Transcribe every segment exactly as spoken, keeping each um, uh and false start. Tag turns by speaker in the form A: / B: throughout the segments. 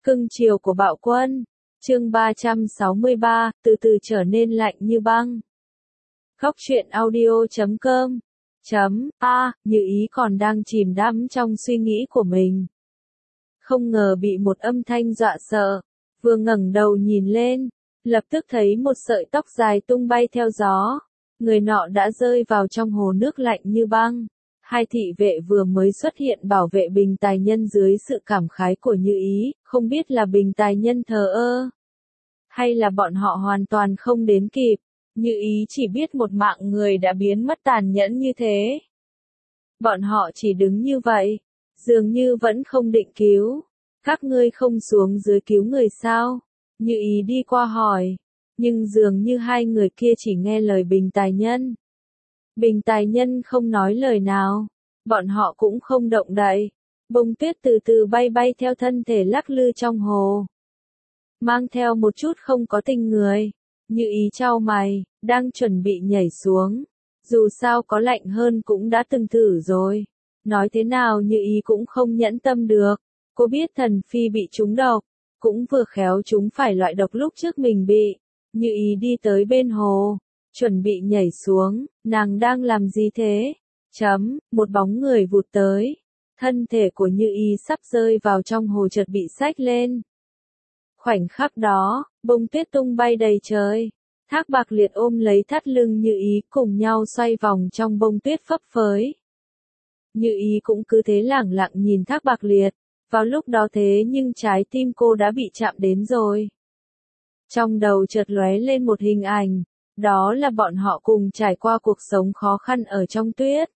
A: Cưng chiều của bạo quân. Chương ba trăm sáu mươi ba, từ từ trở nên lạnh như băng. Khóc chuyện audio chấm com. Chấm, a, Như Ý còn đang chìm đắm trong suy nghĩ của mình. Không ngờ bị một âm thanh dọa sợ. Vừa ngẩng đầu nhìn lên, lập tức thấy một sợi tóc dài tung bay theo gió. Người nọ đã rơi vào trong hồ nước lạnh như băng. Hai thị vệ vừa mới xuất hiện bảo vệ Bình Tài Nhân dưới sự cảm khái của Như Ý, không biết là Bình Tài Nhân thờ ơ, hay là bọn họ hoàn toàn không đến kịp. Như Ý chỉ biết một mạng người đã biến mất tàn nhẫn như thế. Bọn họ chỉ đứng như vậy, dường như vẫn không định cứu. Các ngươi không xuống dưới cứu người sao? Như Ý đi qua hỏi, nhưng dường như hai người kia chỉ nghe lời Bình Tài Nhân. Bình Tài Nhân không nói lời nào, bọn họ cũng không động đậy. Bông tuyết từ từ bay bay theo thân thể lắc lư trong hồ, mang theo một chút không có tình người. Như Ý chau mày, đang chuẩn bị nhảy xuống. Dù sao có lạnh hơn cũng đã từng thử rồi. Nói thế nào Như Ý cũng không nhẫn tâm được. Cô biết Thần Phi bị trúng độc, cũng vừa khéo chúng phải loại độc lúc trước mình bị. Như Ý đi tới bên hồ, chuẩn bị nhảy xuống. Nàng đang làm gì thế? Chấm, một bóng người vụt tới. Thân thể của Như Ý sắp rơi vào trong hồ chợt bị xách lên. Khoảnh khắc đó, bông tuyết tung bay đầy trời. Thác Bạc Liệt ôm lấy thắt lưng Như Ý, cùng nhau xoay vòng trong bông tuyết phấp phới. Như Ý cũng cứ thế lẳng lặng nhìn Thác Bạc Liệt. Vào lúc đó thế nhưng trái tim cô đã bị chạm đến rồi. Trong đầu chợt lóe lên một hình ảnh, đó là bọn họ cùng trải qua cuộc sống khó khăn ở trong tuyết.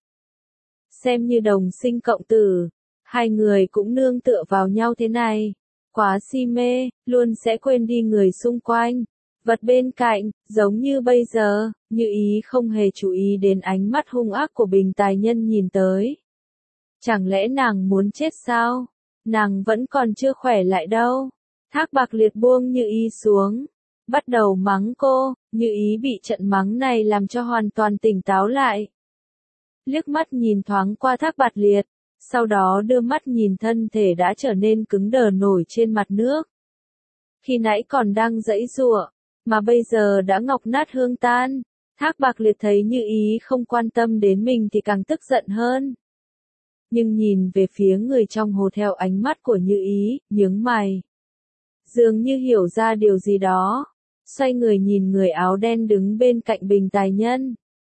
A: Xem như đồng sinh cộng tử, hai người cũng nương tựa vào nhau thế này. Quá si mê, luôn sẽ quên đi người xung quanh, vật bên cạnh. Giống như bây giờ, Như Ý không hề chú ý đến ánh mắt hung ác của Bình Tài Nhân nhìn tới. Chẳng lẽ nàng muốn chết sao? Nàng vẫn còn chưa khỏe lại đâu. Thác Bạc Liệt buông Như Ý xuống, bắt đầu mắng cô. Như Ý bị trận mắng này làm cho hoàn toàn tỉnh táo lại. Liếc mắt nhìn thoáng qua Thác Bạc Liệt, sau đó đưa mắt nhìn thân thể đã trở nên cứng đờ nổi trên mặt nước. Khi nãy còn đang giãy giụa, mà bây giờ đã ngọc nát hương tan. Thác Bạc Liệt thấy Như Ý không quan tâm đến mình thì càng tức giận hơn. Nhưng nhìn về phía người trong hồ theo ánh mắt của Như Ý, nhướng mày. Dường như hiểu ra điều gì đó, xoay người nhìn người áo đen đứng bên cạnh Bình Tài Nhân.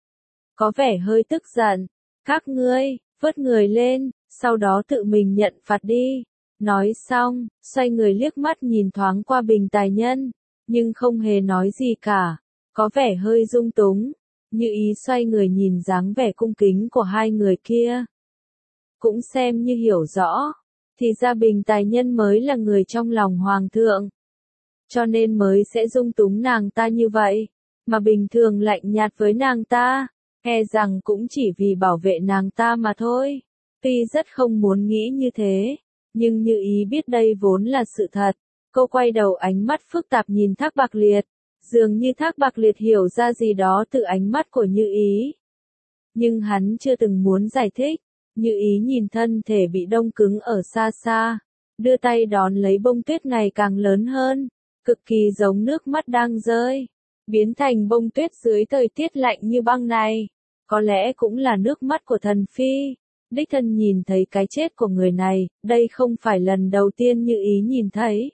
A: Có vẻ hơi tức giận. Các ngươi, vớt người lên, sau đó tự mình nhận phạt đi. Nói xong, xoay người liếc mắt nhìn thoáng qua Bình Tài Nhân, nhưng không hề nói gì cả, có vẻ hơi lung túng. Như Ý xoay người nhìn dáng vẻ cung kính của hai người kia, cũng xem như hiểu rõ, thì ra Bình Tài Nhân mới là người trong lòng hoàng thượng, cho nên mới sẽ dung túng nàng ta như vậy, mà bình thường lạnh nhạt với nàng ta, e rằng cũng chỉ vì bảo vệ nàng ta mà thôi. Tuy rất không muốn nghĩ như thế, nhưng Như Ý biết đây vốn là sự thật. Cô quay đầu ánh mắt phức tạp nhìn Thác Bạc Liệt, dường như Thác Bạc Liệt hiểu ra gì đó từ ánh mắt của Như Ý. Nhưng hắn chưa từng muốn giải thích. Như Ý nhìn thân thể bị đông cứng ở xa xa, đưa tay đón lấy bông tuyết ngày càng lớn hơn, cực kỳ giống nước mắt đang rơi, biến thành bông tuyết dưới thời tiết lạnh như băng này. Có lẽ cũng là nước mắt của Thần Phi. Đích thân nhìn thấy cái chết của người này, đây không phải lần đầu tiên Như Ý nhìn thấy.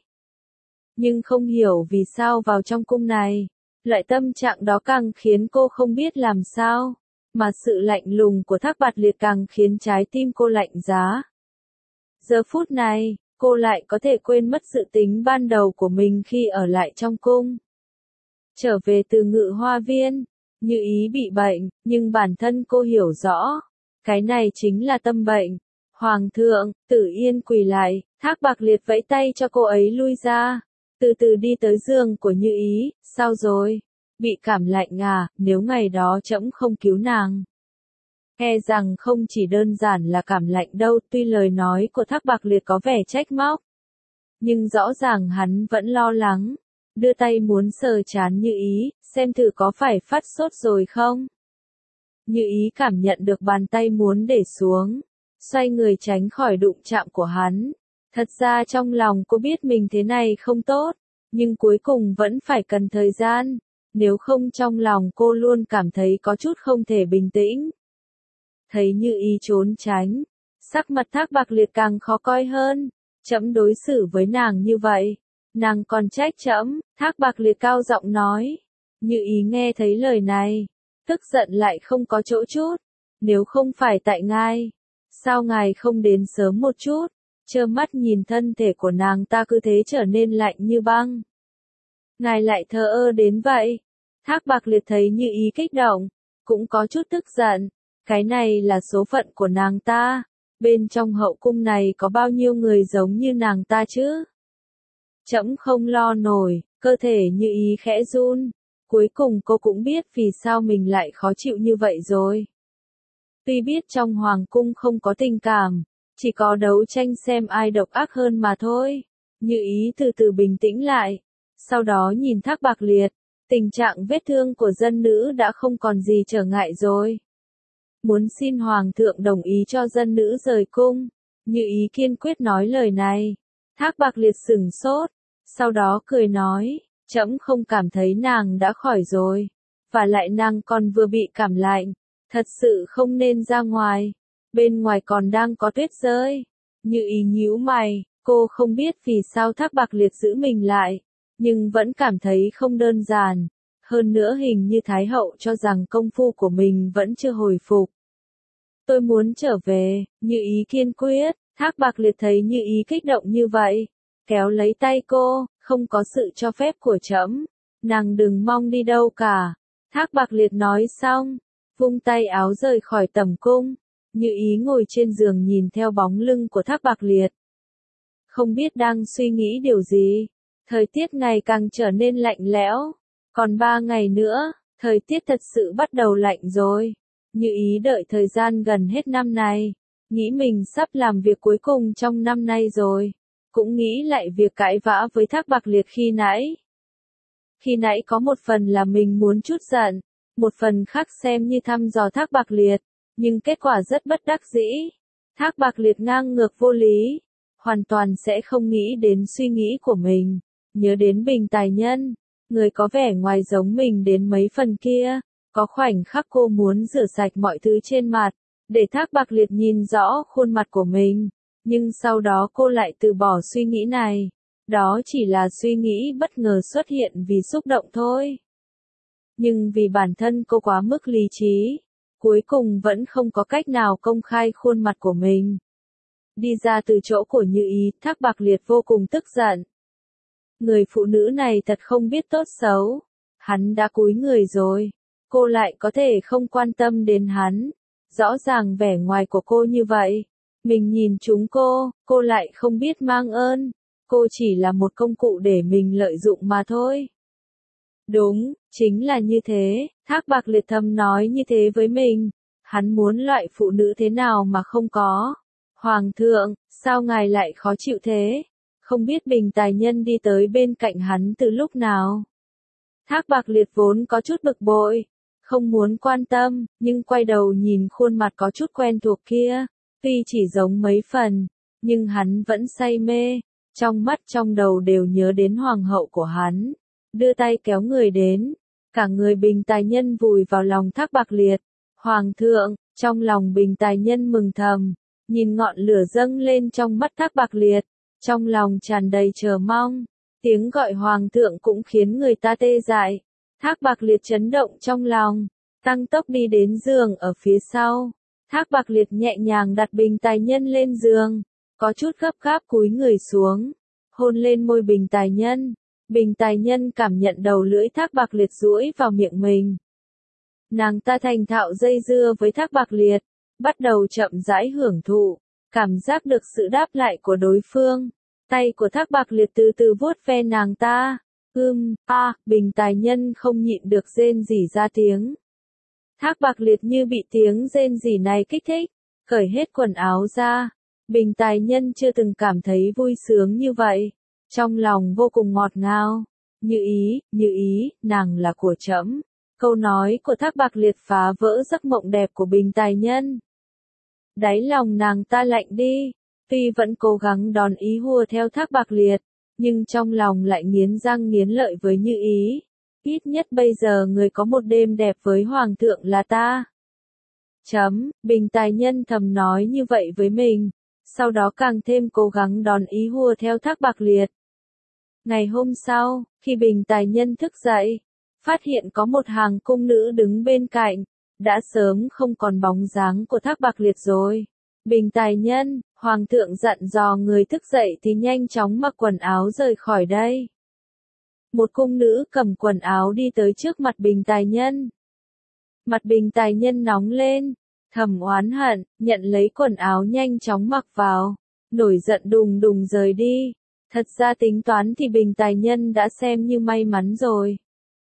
A: Nhưng không hiểu vì sao vào trong cung này, loại tâm trạng đó càng khiến cô không biết làm sao. Mà sự lạnh lùng của Thác Bạc Liệt càng khiến trái tim cô lạnh giá. Giờ phút này, cô lại có thể quên mất dự tính ban đầu của mình khi ở lại trong cung. Trở về từ Ngự Hoa Viên, Như Ý bị bệnh, nhưng bản thân cô hiểu rõ. Cái này chính là tâm bệnh. Hoàng thượng, Tử Yên quỳ lại, Thác Bạc Liệt vẫy tay cho cô ấy lui ra. Từ từ đi tới giường của Như Ý. Sao rồi? Bị cảm lạnh à? Nếu ngày đó trẫm không cứu nàng, e rằng không chỉ đơn giản là cảm lạnh đâu. Tuy lời nói của Thác Bạc Liệt có vẻ trách móc, nhưng rõ ràng hắn vẫn lo lắng. Đưa tay muốn sờ trán Như Ý, xem thử có phải phát sốt rồi không. Như Ý cảm nhận được bàn tay muốn để xuống, xoay người tránh khỏi đụng chạm của hắn. Thật ra trong lòng cô biết mình thế này không tốt, nhưng cuối cùng vẫn phải cần thời gian, nếu không trong lòng cô luôn cảm thấy có chút không thể bình tĩnh. Thấy Như Ý trốn tránh, sắc mặt Thác Bạc Liệt càng khó coi hơn, trẫm đối xử với nàng như vậy, nàng còn trách trẫm, Thác Bạc Liệt cao giọng nói. Như Ý nghe thấy lời này, tức giận lại không có chỗ chút, nếu không phải tại ngài, sao ngài không đến sớm một chút, trơ mắt nhìn thân thể của nàng ta cứ thế trở nên lạnh như băng. Ngài lại thờ ơ đến vậy. Thác Bạc Liệt thấy Như Ý kích động, cũng có chút tức giận, cái này là số phận của nàng ta, bên trong hậu cung này có bao nhiêu người giống như nàng ta chứ? Trẫm không lo nổi, cơ thể Như Ý khẽ run, cuối cùng cô cũng biết vì sao mình lại khó chịu như vậy rồi. Tuy biết trong hoàng cung không có tình cảm, chỉ có đấu tranh xem ai độc ác hơn mà thôi. Như Ý từ từ bình tĩnh lại, sau đó nhìn Thác Bạc Liệt, tình trạng vết thương của dân nữ đã không còn gì trở ngại rồi. Muốn xin hoàng thượng đồng ý cho dân nữ rời cung. Như Ý kiên quyết nói lời này. Thác Bạc Liệt sửng sốt, sau đó cười nói, trẫm không cảm thấy nàng đã khỏi rồi, và lại nàng còn vừa bị cảm lạnh, thật sự không nên ra ngoài, bên ngoài còn đang có tuyết rơi. Như Ý nhíu mày, cô không biết vì sao Thác Bạc Liệt giữ mình lại, nhưng vẫn cảm thấy không đơn giản, hơn nữa hình như Thái hậu cho rằng công phu của mình vẫn chưa hồi phục. Tôi muốn trở về, Như Ý kiên quyết. Thác Bạc Liệt thấy Như Ý kích động như vậy, kéo lấy tay cô, không có sự cho phép của trẫm, nàng đừng mong đi đâu cả. Thác Bạc Liệt nói xong, vung tay áo rời khỏi tẩm cung. Như Ý ngồi trên giường nhìn theo bóng lưng của Thác Bạc Liệt, không biết đang suy nghĩ điều gì. Thời tiết ngày càng trở nên lạnh lẽo, còn ba ngày nữa, thời tiết thật sự bắt đầu lạnh rồi. Như Ý đợi thời gian gần hết năm này, nghĩ mình sắp làm việc cuối cùng trong năm nay rồi, cũng nghĩ lại việc cãi vã với Thác Bạc Liệt khi nãy. Khi nãy có một phần là mình muốn chút giận, một phần khác xem như thăm dò Thác Bạc Liệt, nhưng kết quả rất bất đắc dĩ. Thác Bạc Liệt ngang ngược vô lý, hoàn toàn sẽ không nghĩ đến suy nghĩ của mình, nhớ đến Bình Tài Nhân, người có vẻ ngoài giống mình đến mấy phần kia. Có khoảnh khắc cô muốn rửa sạch mọi thứ trên mặt, để Thác Bạc Liệt nhìn rõ khuôn mặt của mình, nhưng sau đó cô lại từ bỏ suy nghĩ này. Đó chỉ là suy nghĩ bất ngờ xuất hiện vì xúc động thôi. Nhưng vì bản thân cô quá mức lý trí, cuối cùng vẫn không có cách nào công khai khuôn mặt của mình. Đi ra từ chỗ của Như Ý, Thác Bạc Liệt vô cùng tức giận. Người phụ nữ này thật không biết tốt xấu, hắn đã cúi người rồi, cô lại có thể không quan tâm đến hắn. Rõ ràng vẻ ngoài của cô như vậy, mình nhìn chúng cô, cô lại không biết mang ơn, cô chỉ là một công cụ để mình lợi dụng mà thôi. Đúng, chính là như thế, Thác Bạc Liệt thầm nói như thế với mình, hắn muốn loại phụ nữ thế nào mà không có. Hoàng thượng, sao ngài lại khó chịu thế? Không biết Bình Tài Nhân đi tới bên cạnh hắn từ lúc nào? Thác Bạc Liệt vốn có chút bực bội, không muốn quan tâm, nhưng quay đầu nhìn khuôn mặt có chút quen thuộc kia, tuy chỉ giống mấy phần, nhưng hắn vẫn say mê, trong mắt trong đầu đều nhớ đến hoàng hậu của hắn, đưa tay kéo người đến, cả người Bình Tài Nhân vùi vào lòng Thác Bạc Liệt. Hoàng thượng, trong lòng Bình Tài Nhân mừng thầm, nhìn ngọn lửa dâng lên trong mắt Thác Bạc Liệt, trong lòng tràn đầy chờ mong, tiếng gọi hoàng thượng cũng khiến người ta tê dại. Thác Bạc Liệt chấn động trong lòng, tăng tốc đi đến giường ở phía sau. Thác Bạc Liệt nhẹ nhàng đặt Bình Tài Nhân lên giường, có chút gấp gáp cúi người xuống, hôn lên môi Bình Tài Nhân. Bình Tài Nhân cảm nhận đầu lưỡi Thác Bạc Liệt duỗi vào miệng mình. Nàng ta thành thạo dây dưa với Thác Bạc Liệt, bắt đầu chậm rãi hưởng thụ, cảm giác được sự đáp lại của đối phương. Tay của Thác Bạc Liệt từ từ vuốt ve nàng ta. Ưm, a, à, Bình Tài Nhân không nhịn được rên rỉ ra tiếng. Thác Bạc Liệt như bị tiếng rên rỉ này kích thích, cởi hết quần áo ra. Bình Tài Nhân chưa từng cảm thấy vui sướng như vậy, trong lòng vô cùng ngọt ngào. Như Ý, Như Ý, nàng là của trẫm. Câu nói của Thác Bạc Liệt phá vỡ giấc mộng đẹp của Bình Tài Nhân. Đáy lòng nàng ta lạnh đi, Tuy vẫn cố gắng đón ý hùa theo Thác Bạc Liệt, nhưng trong lòng lại nghiến răng nghiến lợi với Như Ý. Ít nhất bây giờ người có một đêm đẹp với Hoàng thượng là ta. Chấm, Bình Tài Nhân thầm nói như vậy với mình, sau đó càng thêm cố gắng đón ý hùa theo Thác Bạc Liệt. Ngày hôm sau, khi Bình Tài Nhân thức dậy, phát hiện có một hàng cung nữ đứng bên cạnh, đã sớm không còn bóng dáng của Thác Bạc Liệt rồi. Bình Tài Nhân, Hoàng thượng dặn dò người thức dậy thì nhanh chóng mặc quần áo rời khỏi đây. Một cung nữ cầm quần áo đi tới trước mặt Bình Tài Nhân. Mặt Bình Tài Nhân nóng lên, thầm oán hận, nhận lấy quần áo nhanh chóng mặc vào, nổi giận đùng đùng rời đi. Thật ra tính toán thì Bình Tài Nhân đã xem như may mắn rồi.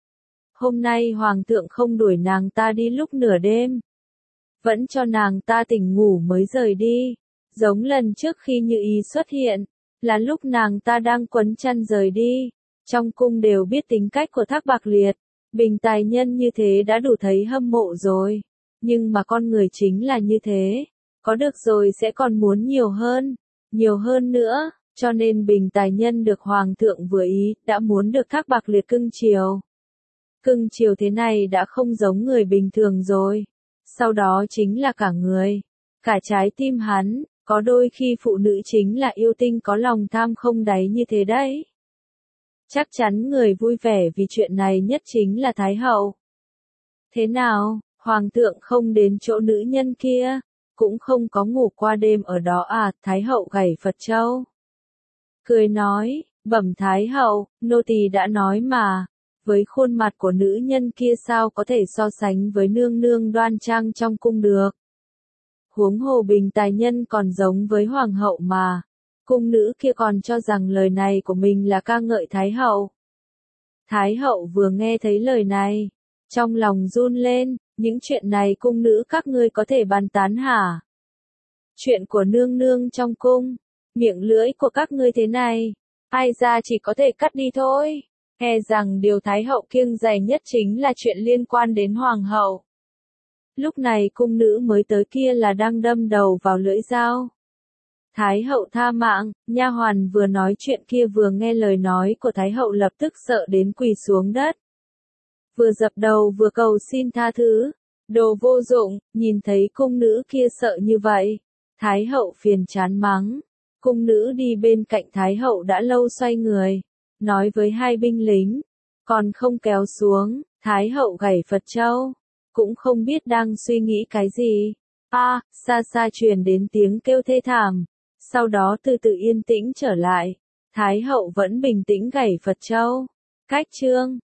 A: Hôm nay Hoàng thượng không đuổi nàng ta đi lúc nửa đêm, vẫn cho nàng ta tỉnh ngủ mới rời đi. Giống lần trước khi Như Ý xuất hiện, là lúc nàng ta đang quấn chăn rời đi. Trong cung đều biết tính cách của Thác Bạc Liệt, Bình Tài Nhân như thế đã đủ thấy hâm mộ rồi. Nhưng mà con người chính là như thế, có được rồi sẽ còn muốn nhiều hơn, nhiều hơn nữa, cho nên Bình Tài Nhân được Hoàng thượng vừa ý, đã muốn được Thác Bạc Liệt cưng chiều. Cưng chiều thế này đã không giống người bình thường rồi. Sau đó chính là cả người, cả trái tim hắn, có đôi khi phụ nữ chính là yêu tinh có lòng tham không đáy như thế đấy. Chắc chắn người vui vẻ vì chuyện này nhất chính là Thái hậu. Thế nào, Hoàng thượng không đến chỗ nữ nhân kia, cũng không có ngủ qua đêm ở đó à? Thái hậu gảy Phật Châu. Cười nói, bẩm Thái hậu, nô tỳ đã nói mà, với khuôn mặt của nữ nhân kia sao có thể so sánh với nương nương đoan trang trong cung được. Huống hồ Bình Tài Nhân còn giống với Hoàng hậu mà. Cung nữ kia còn cho rằng lời này của mình là ca ngợi Thái hậu. Thái hậu vừa nghe thấy lời này, trong lòng run lên, những chuyện này cung nữ các ngươi có thể bàn tán hả? Chuyện của nương nương trong cung, miệng lưỡi của các ngươi thế này, ai ra chỉ có thể cắt đi thôi. E rằng điều Thái hậu kiêng dè nhất chính là chuyện liên quan đến Hoàng hậu. Lúc này cung nữ mới tới kia là đang đâm đầu vào lưỡi dao. Thái hậu tha mạng, nha hoàn vừa nói chuyện kia vừa nghe lời nói của Thái hậu lập tức sợ đến quỳ xuống đất. Vừa dập đầu vừa cầu xin tha thứ. Đồ vô dụng, nhìn thấy cung nữ kia sợ như vậy. Thái hậu phiền chán mắng. Cung nữ đi bên cạnh Thái hậu đã lâu xoay người, nói với hai binh lính, còn không kéo xuống. Thái hậu gảy Phật Châu, cũng không biết đang suy nghĩ cái gì. A, à, xa xa truyền đến tiếng kêu thê thảm. Sau đó từ từ yên tĩnh trở lại. Thái hậu vẫn bình tĩnh gảy Phật Châu. Cách chương